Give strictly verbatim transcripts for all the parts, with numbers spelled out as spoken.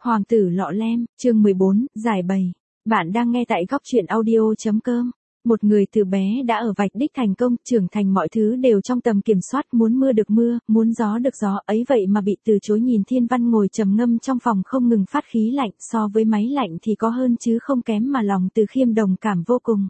Hoàng tử lọ lem, chương mười bốn, giải bày. Bạn đang nghe tại góc truyện audio.com. Một người từ bé đã ở vạch đích thành công, trưởng thành mọi thứ đều trong tầm kiểm soát, muốn mưa được mưa, muốn gió được gió, ấy vậy mà bị từ chối. Nhìn Thiên Văn ngồi trầm ngâm trong phòng không ngừng phát khí lạnh, so với máy lạnh thì có hơn chứ không kém, mà lòng Từ Khiêm đồng cảm vô cùng.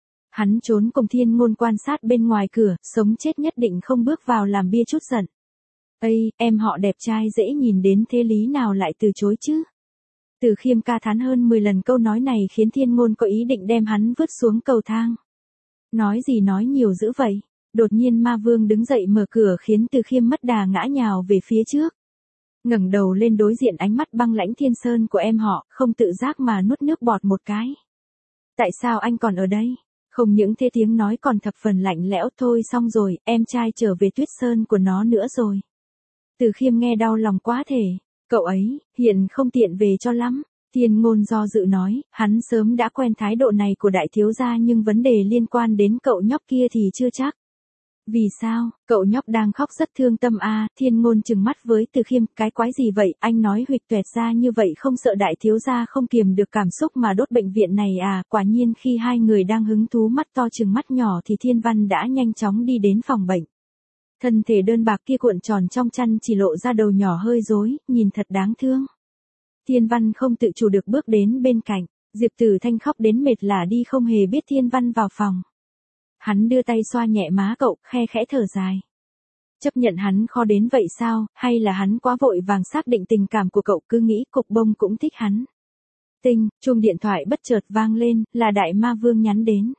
Hắn trốn cùng Thiên Ngôn quan sát bên ngoài cửa, sống chết nhất định không bước vào làm bia chút giận. Ây, em họ đẹp trai dễ nhìn đến thế lý nào lại từ chối chứ? Từ Khiêm ca thán hơn mười lần, câu nói này khiến Thiên Ngôn có ý định đem hắn vứt xuống cầu thang. Nói gì nói nhiều dữ vậy? Đột nhiên Ma Vương đứng dậy mở cửa khiến Từ Khiêm mất đà ngã nhào về phía trước. Ngẩng đầu lên đối diện ánh mắt băng lãnh Thiên Sơn của em họ, không tự giác mà nuốt nước bọt một cái. Tại sao anh còn ở đây? Không những thế tiếng nói còn thập phần lạnh lẽo. Thôi xong rồi, em trai trở về Tuyết Sơn của nó nữa rồi. Từ Khiêm nghe đau lòng quá thể. Cậu ấy, hiện không tiện về cho lắm. Thiên Ngôn do dự nói, hắn sớm đã quen thái độ này của đại thiếu gia, nhưng vấn đề liên quan đến cậu nhóc kia thì chưa chắc. Vì sao? Cậu nhóc đang khóc rất thương tâm à? Thiên Ngôn trừng mắt với Từ Khiêm, cái quái gì vậy? Anh nói huỵch toẹt ra như vậy không sợ đại thiếu gia không kiềm được cảm xúc mà đốt bệnh viện này à? Quả nhiên khi hai người đang hứng thú mắt to trừng mắt nhỏ thì Thiên Văn đã nhanh chóng đi đến phòng bệnh. Thân thể đơn bạc kia cuộn tròn trong chăn, chỉ lộ ra đầu nhỏ hơi rối, nhìn thật đáng thương. Thiên Văn không tự chủ được bước đến bên cạnh. Diệp Tử Thanh khóc đến mệt lả đi không hề biết Thiên Văn vào phòng. Hắn đưa tay xoa nhẹ má cậu, khe khẽ thở dài. Chấp nhận hắn khó đến vậy sao, hay là hắn quá vội vàng xác định tình cảm của cậu, cứ nghĩ cục bông cũng thích hắn. Tinh, chuông điện thoại bất chợt vang lên, là Đại Ma Vương nhắn đến.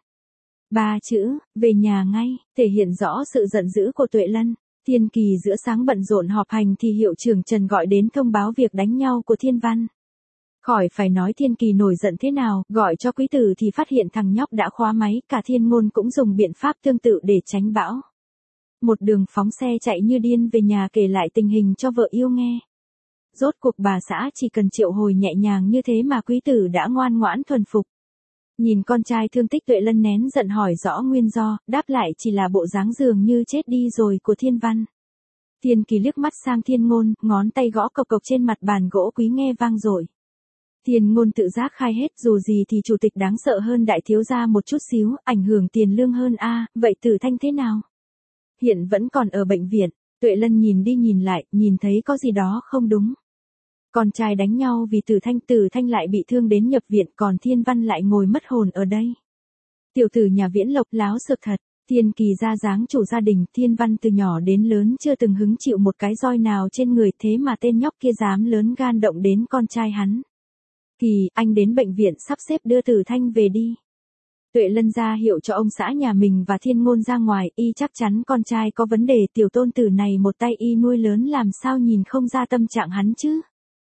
Ba chữ, về nhà ngay, thể hiện rõ sự giận dữ của Tuệ Lân. Thiên Kỳ giữa sáng bận rộn họp hành thì hiệu trưởng Trần gọi đến thông báo việc đánh nhau của Thiên Văn. Khỏi phải nói Thiên Kỳ nổi giận thế nào, gọi cho quý tử thì phát hiện thằng nhóc đã khóa máy, cả Thiên Ngôn cũng dùng biện pháp tương tự để tránh bão. Một đường phóng xe chạy như điên về nhà kể lại tình hình cho vợ yêu nghe. Rốt cuộc bà xã chỉ cần triệu hồi nhẹ nhàng như thế mà quý tử đã ngoan ngoãn thuần phục. Nhìn con trai thương tích, Tuệ Lân nén giận hỏi rõ nguyên do, đáp lại chỉ là bộ dáng dường như chết đi rồi của Thiên Văn. Thiên Kỳ liếc mắt sang Thiên Ngôn, ngón tay gõ cộc cộc trên mặt bàn gỗ quý nghe vang dội. Thiên Ngôn tự giác khai hết, dù gì thì chủ tịch đáng sợ hơn đại thiếu gia một chút xíu, ảnh hưởng tiền lương hơn a, à, vậy Tử Thanh thế nào? Hiện vẫn còn ở bệnh viện. Tuệ Lân nhìn đi nhìn lại, nhìn thấy có gì đó không đúng. Con trai đánh nhau vì Tử Thanh, Tử Thanh lại bị thương đến nhập viện, còn Thiên Văn lại ngồi mất hồn ở đây. Tiểu tử nhà Viễn Lộc láo sược thật. Thiên Kỳ ra dáng chủ gia đình, Thiên Văn từ nhỏ đến lớn chưa từng hứng chịu một cái roi nào trên người, thế mà tên nhóc kia dám lớn gan động đến con trai hắn. Kỳ, anh đến bệnh viện sắp xếp đưa Tử Thanh về đi. Tuệ Lân ra hiệu cho ông xã nhà mình và Thiên Ngôn ra ngoài, y chắc chắn con trai có vấn đề, tiểu tôn tử này một tay y nuôi lớn làm sao nhìn không ra tâm trạng hắn chứ.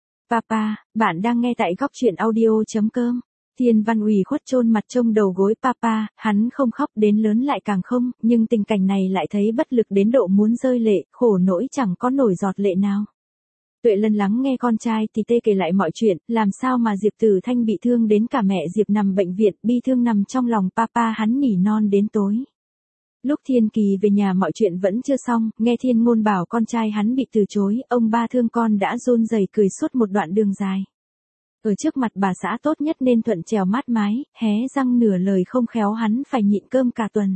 Papa, bạn đang nghe tại góc truyện audio.com. Thiên Văn ủy khuất chôn mặt trong đầu gối. Papa, hắn không khóc, đến lớn lại càng không, nhưng tình cảnh này lại thấy bất lực đến độ muốn rơi lệ, khổ nỗi chẳng có nổi giọt lệ nào. Tuệ Lân lắng nghe con trai thì tê kể lại mọi chuyện, làm sao mà Diệp Tử Thanh bị thương đến cả mẹ Diệp nằm bệnh viện, bi thương nằm trong lòng. Papa hắn nỉ non đến tối. Lúc Thiên Kỳ về nhà mọi chuyện vẫn chưa xong, nghe Thiên Ngôn bảo con trai hắn bị từ chối, ông ba thương con đã run rẩy cười suốt một đoạn đường dài. Ở trước mặt bà xã tốt nhất nên thuận trèo mát mái, hé răng nửa lời không khéo hắn phải nhịn cơm cả tuần.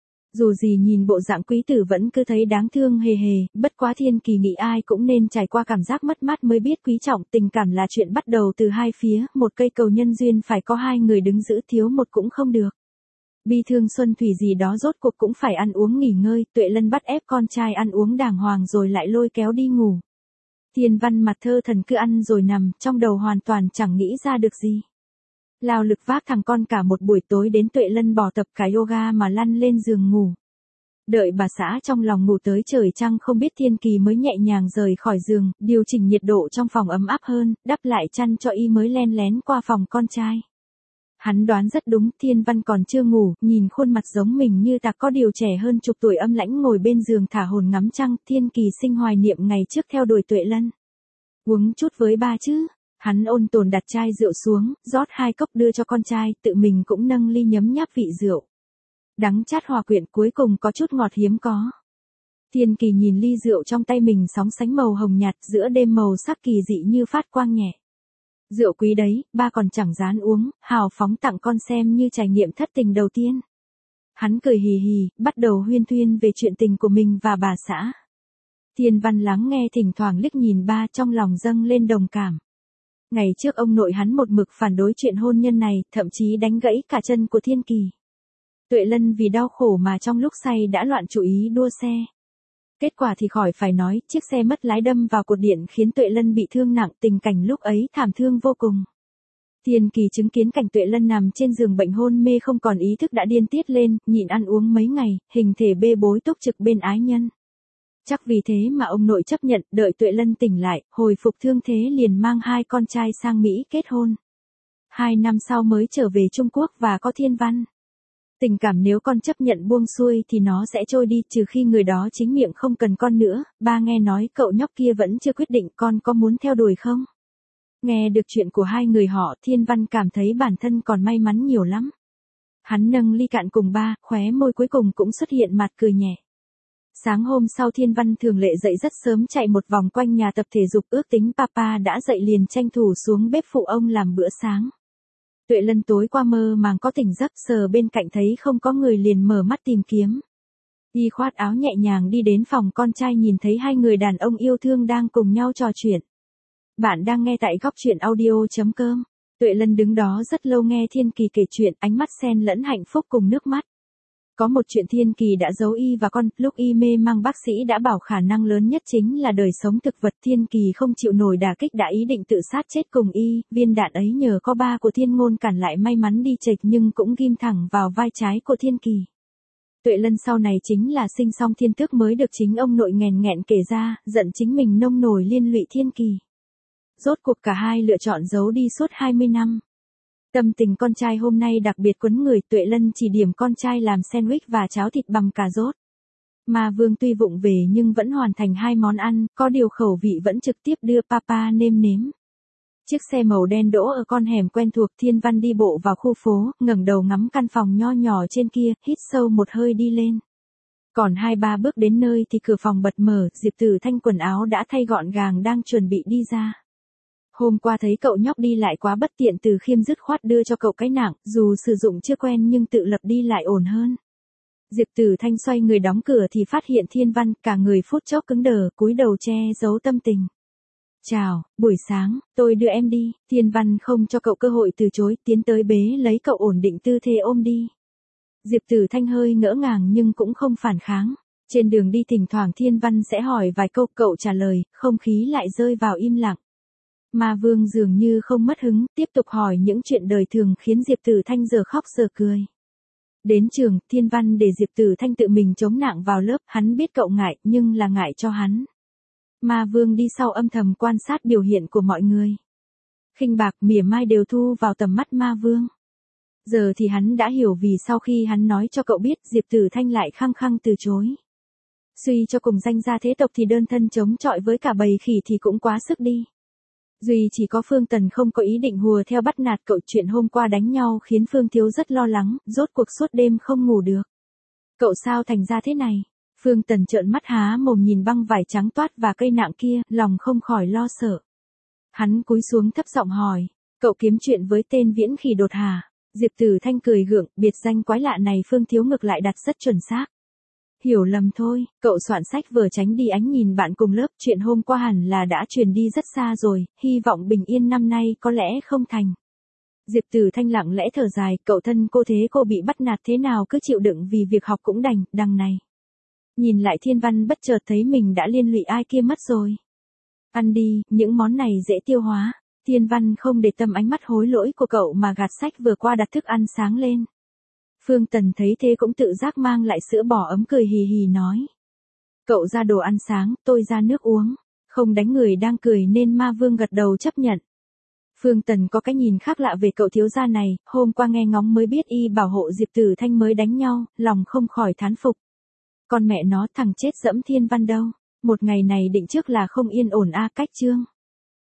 Dù gì nhìn bộ dạng quý tử vẫn cứ thấy đáng thương hề hề, bất quá Thiên Kỳ nghĩ ai cũng nên trải qua cảm giác mất mát mới biết quý trọng, tình cảm là chuyện bắt đầu từ hai phía, một cây cầu nhân duyên phải có hai người đứng giữ, thiếu một cũng không được. Bi thương xuân thủy gì đó rốt cuộc cũng phải ăn uống nghỉ ngơi, Tuệ Lân bắt ép con trai ăn uống đàng hoàng rồi lại lôi kéo đi ngủ. Thiên Văn mặt thơ thần cứ ăn rồi nằm, trong đầu hoàn toàn chẳng nghĩ ra được gì. Lao lực vác thằng con cả một buổi tối đến Tuệ Lân bỏ tập cả yoga mà lăn lên giường ngủ. Đợi bà xã trong lòng ngủ tới trời trăng không biết, Thiên Kỳ mới nhẹ nhàng rời khỏi giường, điều chỉnh nhiệt độ trong phòng ấm áp hơn, đắp lại chăn cho y mới len lén qua phòng con trai. Hắn đoán rất đúng, Thiên Văn còn chưa ngủ, nhìn khuôn mặt giống mình như ta có điều trẻ hơn chục tuổi âm lãnh ngồi bên giường thả hồn ngắm trăng. Thiên Kỳ sinh hoài niệm ngày trước theo đuổi Tuệ Lân. Uống chút với ba chứ. Hắn ôn tồn đặt chai rượu xuống, rót hai cốc đưa cho con trai, tự mình cũng nâng ly nhấm nháp vị rượu. Đắng chát hòa quyện, cuối cùng có chút ngọt hiếm có. Thiên Kỳ nhìn ly rượu trong tay mình sóng sánh màu hồng nhạt, giữa đêm màu sắc kỳ dị như phát quang nhẹ. Rượu quý đấy, ba còn chẳng dám uống, hào phóng tặng con xem như trải nghiệm thất tình đầu tiên. Hắn cười hì hì, bắt đầu huyên thuyên về chuyện tình của mình và bà xã. Thiên Văn lắng nghe thỉnh thoảng liếc nhìn ba, trong lòng dâng lên đồng cảm. Ngày trước ông nội hắn một mực phản đối chuyện hôn nhân này, thậm chí đánh gãy cả chân của Thiên Kỳ. Tuệ Lân vì đau khổ mà trong lúc say đã loạn chủ ý đua xe. Kết quả thì khỏi phải nói, chiếc xe mất lái đâm vào cột điện khiến Tuệ Lân bị thương nặng, tình cảnh lúc ấy thảm thương vô cùng. Thiên Kỳ chứng kiến cảnh Tuệ Lân nằm trên giường bệnh hôn mê không còn ý thức đã điên tiết lên, nhịn ăn uống mấy ngày, hình thể bê bối túc trực bên ái nhân. Chắc vì thế mà ông nội chấp nhận, đợi Tuệ Lân tỉnh lại, hồi phục thương thế liền mang hai con trai sang Mỹ kết hôn. Hai năm sau mới trở về Trung Quốc và có Thiên Văn. Tình cảm nếu con chấp nhận buông xuôi thì nó sẽ trôi đi, trừ khi người đó chính miệng không cần con nữa. Ba nghe nói cậu nhóc kia vẫn chưa quyết định, con có muốn theo đuổi không? Nghe được chuyện của hai người họ, Thiên Văn cảm thấy bản thân còn may mắn nhiều lắm. Hắn nâng ly cạn cùng ba, khóe môi cuối cùng cũng xuất hiện mặt cười nhẹ. Sáng hôm sau Thiên Văn thường lệ dậy rất sớm chạy một vòng quanh nhà tập thể dục, ước tính papa đã dậy liền tranh thủ xuống bếp phụ ông làm bữa sáng. Tuệ Lân tối qua mơ màng có tỉnh giấc, sờ bên cạnh thấy không có người liền mở mắt tìm kiếm. Y khoát áo nhẹ nhàng đi đến phòng con trai, nhìn thấy hai người đàn ông yêu thương đang cùng nhau trò chuyện. Bạn đang nghe tại góc truyện audio chấm com. Tuệ Lân đứng đó rất lâu nghe Thiên Kỳ kể chuyện, ánh mắt xen lẫn hạnh phúc cùng nước mắt. Có một chuyện Thiên Kỳ đã giấu y và con, lúc y mê mang bác sĩ đã bảo khả năng lớn nhất chính là đời sống thực vật. Thiên Kỳ không chịu nổi đả kích đã ý định tự sát chết cùng y, viên đạn ấy nhờ có ba của Thiên Ngôn cản lại may mắn đi chệch nhưng cũng ghim thẳng vào vai trái của Thiên Kỳ. Tuệ Lân sau này chính là sinh xong thiên tước mới được chính ông nội nghèn nghẹn kể ra, giận chính mình nông nổi liên lụy Thiên Kỳ. Rốt cuộc cả hai lựa chọn giấu đi suốt hai mươi năm. Tâm tình con trai hôm nay đặc biệt quấn người, Tuệ Lân chỉ điểm con trai làm sandwich và cháo thịt bằm cà rốt. Ma Vương tuy vụng về nhưng vẫn hoàn thành hai món ăn, có điều khẩu vị vẫn trực tiếp đưa papa nêm nếm. Chiếc xe màu đen đỗ ở con hẻm quen thuộc, Thiên Văn đi bộ vào khu phố, ngẩng đầu ngắm căn phòng nho nhỏ trên kia, hít sâu một hơi đi lên. Còn hai ba bước đến nơi thì cửa phòng bật mở, Diệp Tử Thanh quần áo đã thay gọn gàng đang chuẩn bị đi ra. Hôm qua thấy cậu nhóc đi lại quá bất tiện, Từ Khiêm dứt khoát đưa cho cậu cái nạng, dù sử dụng chưa quen nhưng tự lập đi lại ổn hơn. Diệp Tử Thanh xoay người đóng cửa thì phát hiện Thiên Văn, cả người phút chốc cứng đờ, cúi đầu che giấu tâm tình. Chào, buổi sáng, tôi đưa em đi. Thiên Văn không cho cậu cơ hội từ chối, tiến tới bế lấy cậu ổn định tư thế ôm đi. Diệp Tử Thanh hơi ngỡ ngàng nhưng cũng không phản kháng. Trên đường đi thỉnh thoảng Thiên Văn sẽ hỏi vài câu, cậu trả lời, không khí lại rơi vào im lặng. Ma Vương dường như không mất hứng, tiếp tục hỏi những chuyện đời thường khiến Diệp Tử Thanh giờ khóc giờ cười. Đến trường, Thiên Văn để Diệp Tử Thanh tự mình chống nạng vào lớp, hắn biết cậu ngại, nhưng là ngại cho hắn. Ma Vương đi sau âm thầm quan sát biểu hiện của mọi người. Khinh bạc, mỉa mai đều thu vào tầm mắt Ma Vương. Giờ thì hắn đã hiểu vì sau khi hắn nói cho cậu biết, Diệp Tử Thanh lại khăng khăng từ chối. Suy cho cùng danh gia thế tộc thì đơn thân chống chọi với cả bầy khỉ thì cũng quá sức đi. Duy chỉ có Phương Tần không có ý định hùa theo bắt nạt cậu, chuyện hôm qua đánh nhau khiến Phương Thiếu rất lo lắng, rốt cuộc suốt đêm không ngủ được. Cậu sao thành ra thế này? Phương Tần trợn mắt há mồm nhìn băng vải trắng toát và cây nạng kia, lòng không khỏi lo sợ. Hắn cúi xuống thấp giọng hỏi, cậu kiếm chuyện với tên viễn khỉ đột hả? Diệp Tử Thanh cười gượng, biệt danh quái lạ này Phương Thiếu ngược lại đặt rất chuẩn xác. Hiểu lầm thôi, cậu soạn sách vừa tránh đi ánh nhìn bạn cùng lớp, chuyện hôm qua hẳn là đã truyền đi rất xa rồi, hy vọng bình yên năm nay có lẽ không thành. Diệp Tử Thanh lặng lẽ thở dài, cậu thân cô thế cô bị bắt nạt thế nào cứ chịu đựng vì việc học cũng đành, đằng này. Nhìn lại Thiên Văn bất chợt thấy mình đã liên lụy ai kia mất rồi. Ăn đi, những món này dễ tiêu hóa. Thiên Văn không để tâm ánh mắt hối lỗi của cậu mà gạt sách vừa qua đặt thức ăn sáng lên. Phương Tần thấy thế cũng tự giác mang lại sữa bò ấm, cười hì hì nói. Cậu ra đồ ăn sáng, tôi ra nước uống. Không đánh người đang cười nên Ma Vương gật đầu chấp nhận. Phương Tần có cái nhìn khác lạ về cậu thiếu gia này, hôm qua nghe ngóng mới biết y bảo hộ Diệp Tử Thanh mới đánh nhau, lòng không khỏi thán phục. Con mẹ nó, thằng chết dẫm Thiên Văn đâu. Một ngày này định trước là không yên ổn a. Cách chương.